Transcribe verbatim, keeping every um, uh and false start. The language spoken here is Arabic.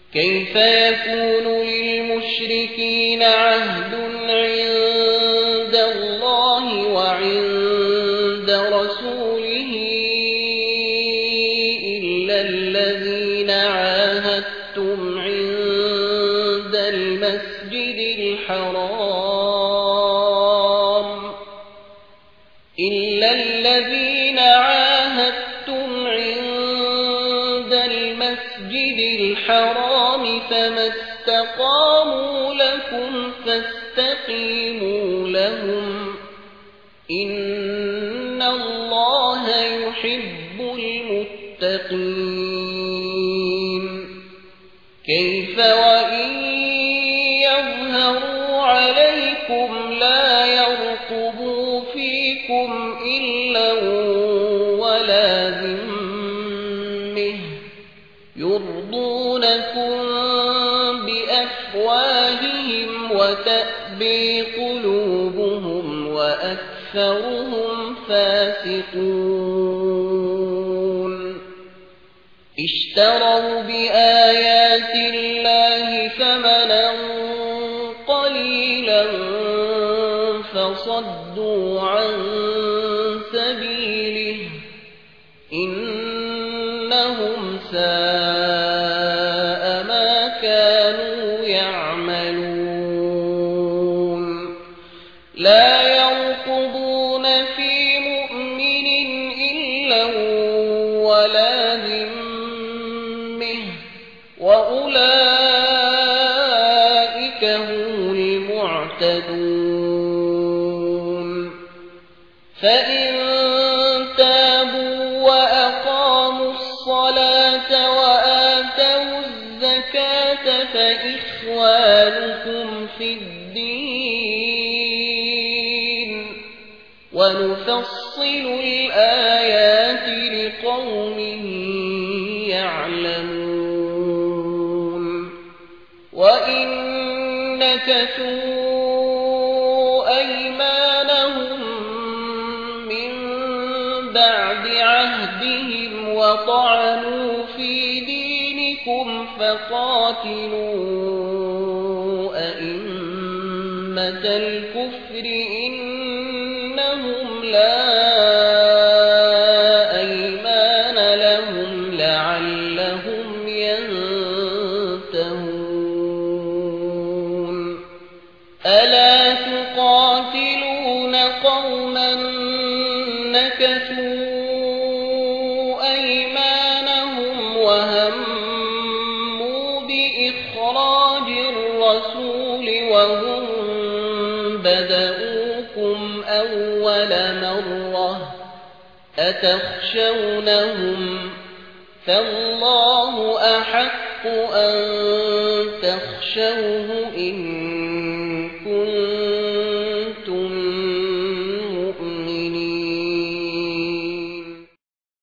كيف يكون للمشركين عهد عند الله وعند رسوله إلا الذين عاهدتم عند المسجد الحرام إلا الذين عاهدتم عند المسجد الحرام فما استقاموا لكم فاستقيموا لهم إن الله يحب المتقين كيف وإن يظهروا عليكم لا يرقبوا فيكم إلا ولا ذمة يرضونكم بأفواههم وتأبي قلوبهم وأكثرهم فاسقون اشتروا بآيات الله ثمنا قليلا فصدوا عن سبيله إنهم ساء ما كانوا يعملون لا يرقبون في مؤمن إلا ولا ذمة وأولئك هم المعتدون فإن تابوا وأقاموا الصلاة وآتوا الزكاة فإخوانكم في الدين ونفصل الآيات لقوم يعلمون وإن نكثوا أيمانهم من بعد عهدهم وطعنوا في دينكم فقاتلوا أئمة الكفر إنهم لا أيمان لهم لعلهم ينتهون ألا تقاتلون قوما نكثوا أيمانهم وهموا بإخراج الرسول وهم بدؤوكم أول مرة أتخشونهم فالله أحق أن تخشوه إن